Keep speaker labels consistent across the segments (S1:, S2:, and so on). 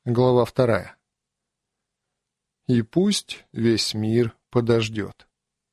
S1: Глава 2. И пусть весь мир подождет.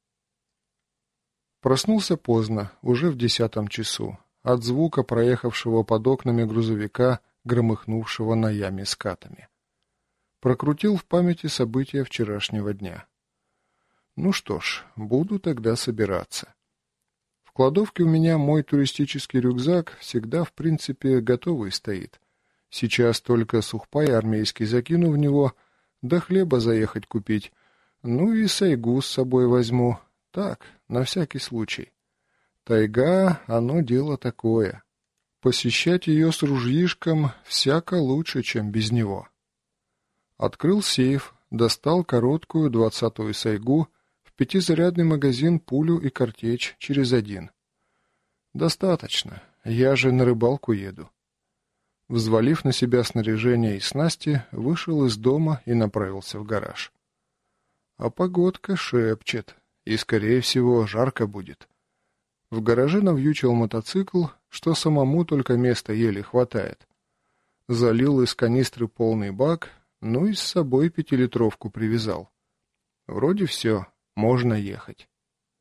S1: Проснулся поздно, уже в 10 часу, от звука проехавшего под окнами грузовика, громыхнувшего на яме скатами. Прокрутил в памяти события вчерашнего дня. Ну что ж, буду тогда собираться. В кладовке у меня мой туристический рюкзак всегда, в принципе, готовый стоит. Сейчас только сухпай армейский закину в него, да хлеба заехать купить. Ну и сайгу с собой возьму. Так, на всякий случай. Тайга, оно дело такое. Посещать ее с ружьишком всяко лучше, чем без него. Открыл сейф, достал короткую 20-ю сайгу, в 5-зарядный магазин пулю и картечь через 1. Достаточно, я же на рыбалку еду. Взвалив на себя снаряжение и снасти, вышел из дома и направился в гараж. А погодка шепчет, и, скорее всего, жарко будет. В гараже навьючил мотоцикл, что самому только места еле хватает. Залил из канистры полный бак, ну и с собой 5-литровку привязал. Вроде все, можно ехать.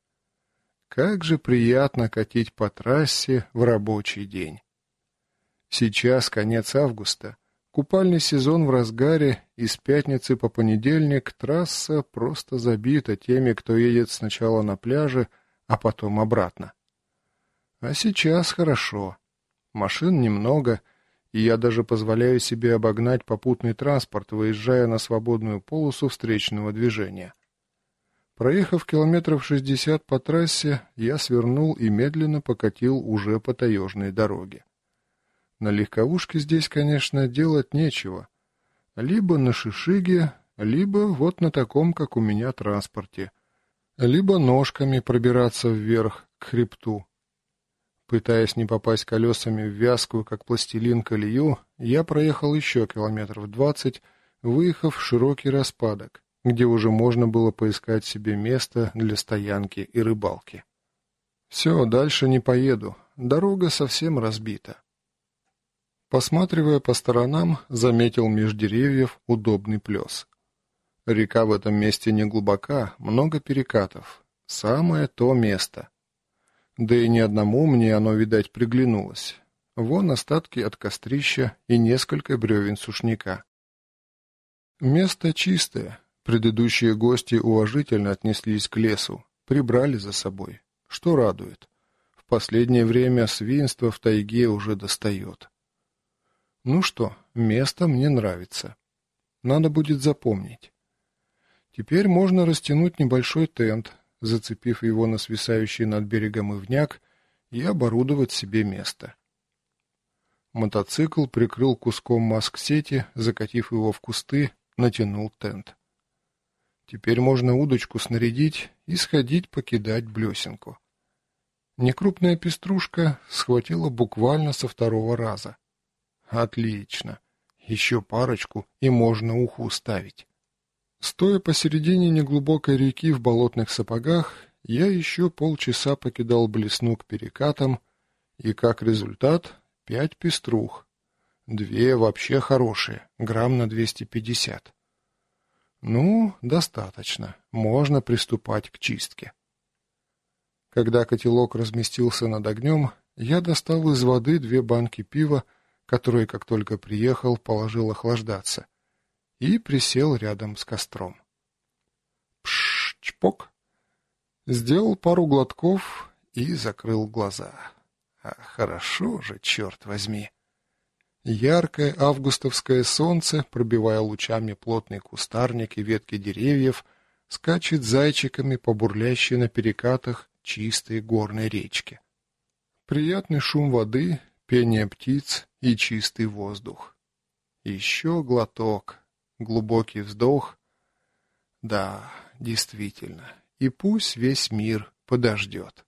S1: Как же приятно катить по трассе в рабочий день. Сейчас конец августа, купальный сезон в разгаре, и с пятницы по понедельник трасса просто забита теми, кто едет сначала на пляже, а потом обратно. А сейчас хорошо. Машин немного, и я даже позволяю себе обогнать попутный транспорт, выезжая на свободную полосу встречного движения. Проехав километров 60 по трассе, я свернул и медленно покатил уже по таежной дороге. На легковушке здесь, конечно, делать нечего. Либо на шишиге, либо вот на таком, как у меня, транспорте. Либо ножками пробираться вверх, к хребту. Пытаясь не попасть колесами в вязкую, как пластилин, колею, я проехал еще километров 20, выехав в широкий распадок, где уже можно было поискать себе место для стоянки и рыбалки. Все, дальше не поеду, дорога совсем разбита. Посматривая по сторонам, заметил меж деревьев удобный плес. Река в этом месте не глубока, много перекатов. Самое то место. Да и ни одному мне оно, видать, приглянулось. Вон остатки от кострища и несколько бревен сушняка. Место чистое. Предыдущие гости уважительно отнеслись к лесу, прибрали за собой, что радует. В последнее время свинство в тайге уже достает. Ну что, место мне нравится. Надо будет запомнить. Теперь можно растянуть небольшой тент, зацепив его на свисающий над берегом ивняк, и оборудовать себе место. Мотоцикл прикрыл куском маск-сети, закатив его в кусты, натянул тент. Теперь можно удочку снарядить и сходить покидать блесенку. Некрупная пеструшка схватила буквально со 2-го раза. Отлично. Еще парочку, и можно уху ставить. Стоя посередине неглубокой реки в болотных сапогах, я еще полчаса покидал блесну к перекатам, и как результат 5 пеструх. 2 вообще хорошие, грамм на 250. Ну, достаточно, можно приступать к чистке. Когда котелок разместился над огнем, я достал из воды 2 банки пива, который, как только приехал, положил охлаждаться, и присел рядом с костром. Пш-чпок! Сделал пару глотков и закрыл глаза. А хорошо же, черт возьми! Яркое августовское солнце, пробивая лучами плотный кустарник и ветки деревьев, скачет зайчиками по бурлящей на перекатах чистой горной речке. Приятный шум воды, пение птиц и чистый воздух. Еще глоток, глубокий вздох. Да, действительно, и пусть весь мир подождет.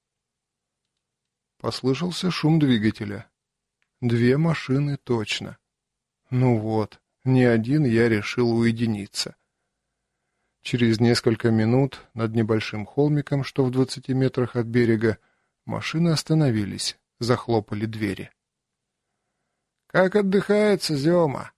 S1: Послышался шум двигателя. 2 машины точно. Ну вот, не один я решил уединиться. Через несколько минут над небольшим холмиком, что в 20 метрах от берега, машины остановились, захлопали двери. «Как отдыхается, Зема?» —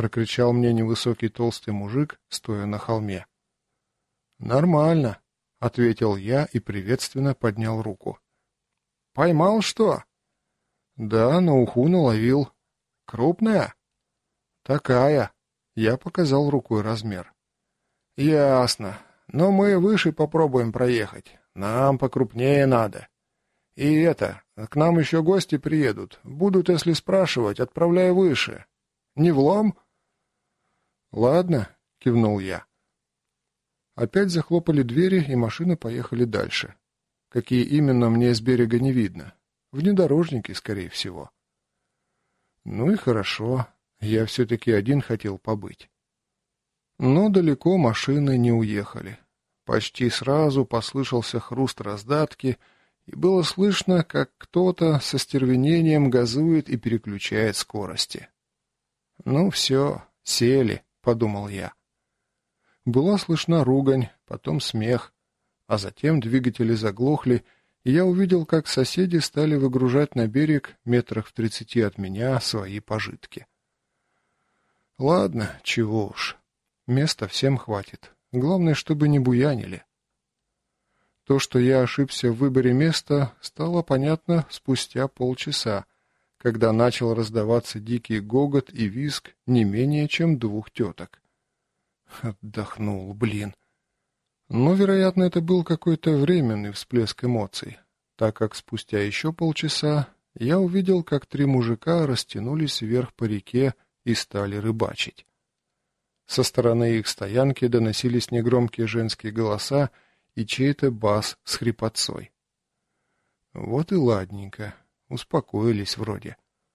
S1: прокричал мне невысокий толстый мужик, стоя на холме. «Нормально», — ответил я и приветственно поднял руку. «Поймал что?» «Да, на уху наловил. Крупная?» «Такая». Я показал рукой размер. «Ясно. Но мы выше попробуем проехать. Нам покрупнее надо. И это, к нам еще гости приедут. Будут, если спрашивать, отправляй выше. Не влом?» «Ладно», — кивнул я. Опять захлопали двери, и машины поехали дальше. Какие именно, мне с берега не видно. Внедорожники, скорее всего. Ну и хорошо. Я все-таки один хотел побыть. Но далеко машины не уехали. Почти сразу послышался хруст раздатки, и было слышно, как кто-то со стервенением газует и переключает скорости. «Ну все, сели», — подумал я. Была слышна ругань, потом смех, а затем двигатели заглохли, и я увидел, как соседи стали выгружать на берег метрах в 30 от меня свои пожитки. Ладно, чего уж. Места всем хватит. Главное, чтобы не буянили. То, что я ошибся в выборе места, стало понятно спустя полчаса, когда начал раздаваться дикий гогот и визг не менее чем 2 теток. Отдохнул, блин. Но, вероятно, это был какой-то временный всплеск эмоций, так как спустя еще полчаса я увидел, как 3 мужика растянулись вверх по реке и стали рыбачить. Со стороны их стоянки доносились негромкие женские голоса и чей-то бас с хрипотцой. Вот и ладненько, успокоились вроде.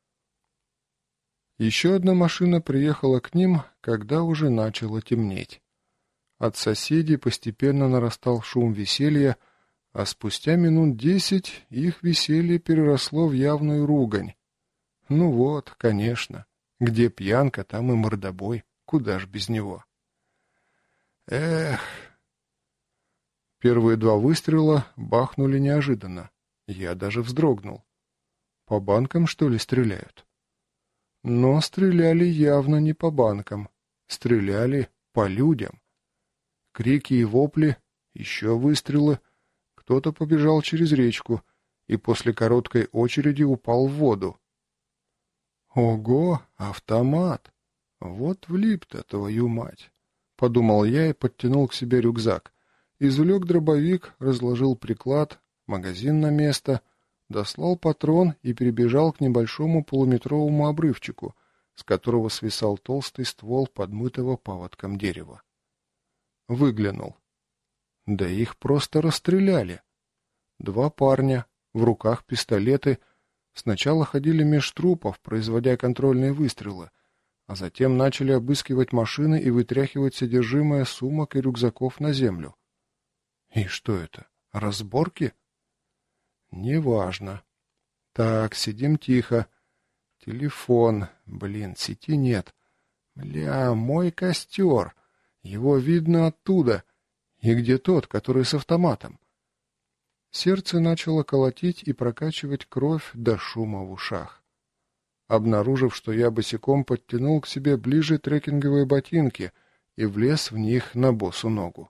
S1: Еще одна машина приехала к ним, когда уже начало темнеть. От соседей постепенно нарастал шум веселья, а спустя минут 10 их веселье переросло в явную ругань. Ну вот, конечно, где пьянка, там и мордобой, куда ж без него. Эх! Первые 2 выстрела бахнули неожиданно. Я даже вздрогнул. По банкам, что ли, стреляют? Но стреляли явно не по банкам. Стреляли по людям. Крики и вопли, еще выстрелы. Кто-то побежал через речку и после короткой очереди упал в воду. Ого, автомат! Вот влип-то, твою мать! Подумал я и подтянул к себе рюкзак. Извлек дробовик, разложил приклад, магазин на место, дослал патрон и перебежал к небольшому полуметровому обрывчику, с которого свисал толстый ствол подмытого паводком дерева. Выглянул. Да их просто расстреляли. 2 парня, в руках пистолеты, сначала ходили меж трупов, производя контрольные выстрелы, а затем начали обыскивать машины и вытряхивать содержимое сумок и рюкзаков на землю. И что это? Разборки? Неважно. Так, сидим тихо. Телефон. Блин, сети нет. Бля, мой костер. Его видно оттуда. И где тот, который с автоматом? Сердце начало колотить и прокачивать кровь до шума в ушах. Обнаружив, что я босиком, подтянул к себе ближе трекинговые ботинки и влез в них на босу ногу.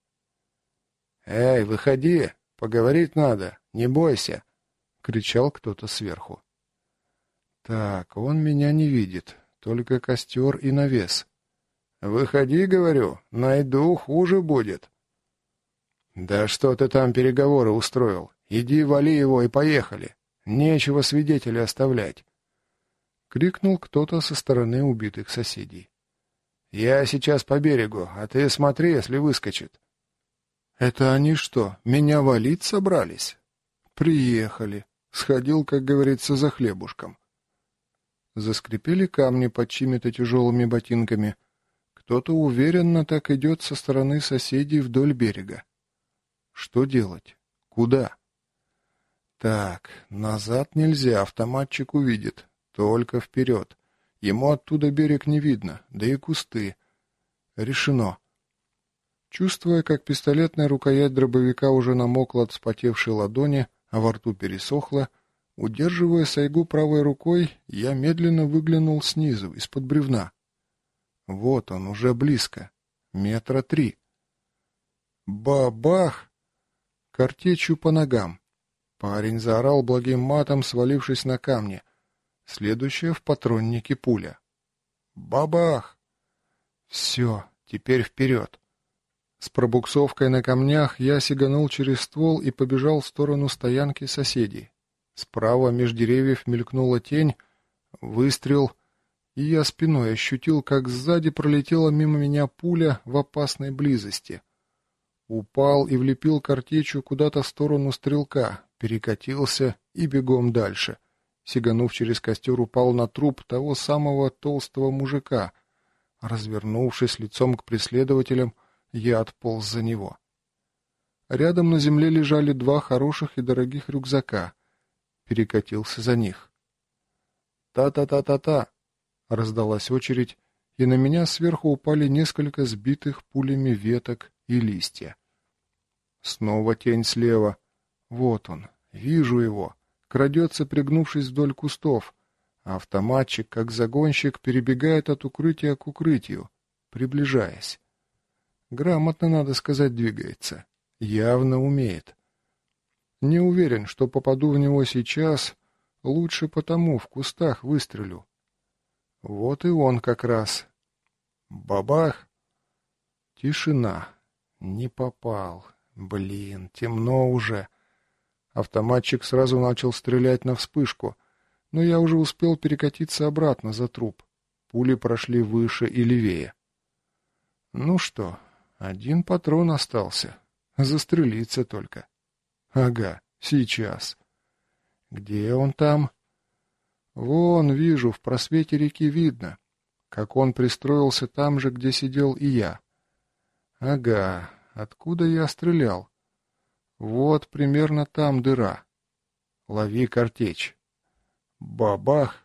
S1: «Эй, выходи! Поговорить надо! Не бойся!» — кричал кто-то сверху. «Так, он меня не видит, только костер и навес. Выходи, говорю, найду, хуже будет». «Да что ты там переговоры устроил? Иди, вали его и поехали. Нечего свидетелей оставлять!» — крикнул кто-то со стороны убитых соседей. «Я сейчас по берегу, а ты смотри, если выскочит». «Это они что, меня валить собрались?» «Приехали». Сходил, как говорится, за хлебушком. Заскрипели камни под чьими-то тяжелыми ботинками. Кто-то уверенно так идет со стороны соседей вдоль берега. Что делать? Куда? Так, назад нельзя, автоматчик увидит. Только вперед. Ему оттуда берег не видно, да и кусты. Решено. Чувствуя, как пистолетная рукоять дробовика уже намокла от вспотевшей ладони, а во рту пересохло, удерживая сайгу правой рукой, я медленно выглянул снизу, из-под бревна. Вот он, уже близко. 3 метра. Бабах! Картечью по ногам. Парень заорал благим матом, свалившись на камни. Следующая в патроннике пуля. Бабах! Все, теперь вперед. С пробуксовкой на камнях я сиганул через ствол и побежал в сторону стоянки соседей. Справа меж деревьев мелькнула тень, выстрел, и я спиной ощутил, как сзади пролетела мимо меня пуля в опасной близости. Упал и влепил картечью куда-то в сторону стрелка, перекатился и бегом дальше. Сиганув через костер, упал на труп того самого толстого мужика. Развернувшись лицом к преследователям, я отполз за него. Рядом на земле лежали 2 хороших и дорогих рюкзака. Перекатился за них. «Та-та-та-та-та!» — раздалась очередь, и на меня сверху упали несколько сбитых пулями веток и листья. Снова тень слева. Вот он, вижу его. Крадется, пригнувшись вдоль кустов. А автоматчик, как загонщик, перебегает от укрытия к укрытию, приближаясь. Грамотно, надо сказать, двигается. Явно умеет. Не уверен, что попаду в него сейчас. Лучше потому в кустах выстрелю. Вот и он как раз. Бабах! Тишина. Не попал. Блин, темно уже. Автоматчик сразу начал стрелять на вспышку, но я уже успел перекатиться обратно за труп. Пули прошли выше и левее. Ну что, 1 патрон остался. Застрелиться только. Ага, сейчас. Где он там? Вон, вижу, в просвете реки видно, как он пристроился там же, где сидел и я. Ага, откуда я стрелял? Вот примерно там дыра. Лови картечь. Бабах!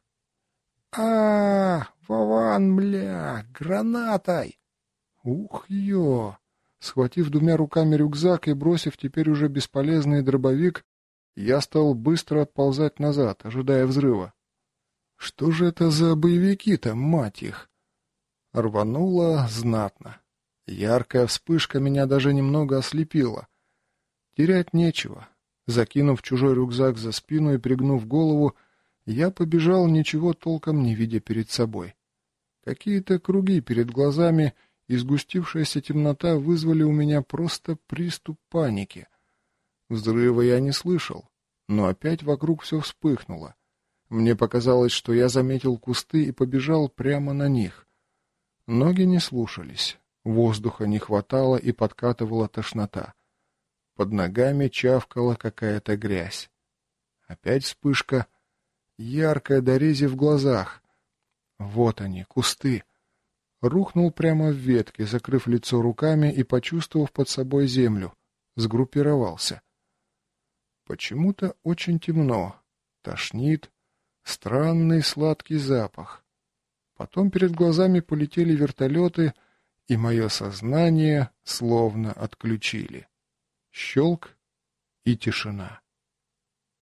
S1: Вован, бля, гранатой! Ух, ё! Схватив 2 руками рюкзак и бросив теперь уже бесполезный дробовик, я стал быстро отползать назад, ожидая взрыва. Что же это за боевики-то, мать их? Рвануло знатно. Яркая вспышка меня даже немного ослепила. Терять нечего. Закинув чужой рюкзак за спину и пригнув голову, я побежал, ничего толком не видя перед собой. Какие-то круги перед глазами и сгустившаяся темнота вызвали у меня просто приступ паники. Взрыва я не слышал, но опять вокруг все вспыхнуло. Мне показалось, что я заметил кусты и побежал прямо на них. Ноги не слушались, воздуха не хватало и подкатывала тошнота. Под ногами чавкала какая-то грязь. Опять вспышка, яркая до рези в глазах. Вот они, кусты. Рухнул прямо в ветке, закрыв лицо руками и почувствовав под собой землю. Сгруппировался. Почему-то очень темно. Тошнит. Странный сладкий запах. Потом перед глазами полетели вертолеты, и мое сознание словно отключили. Щелк и тишина.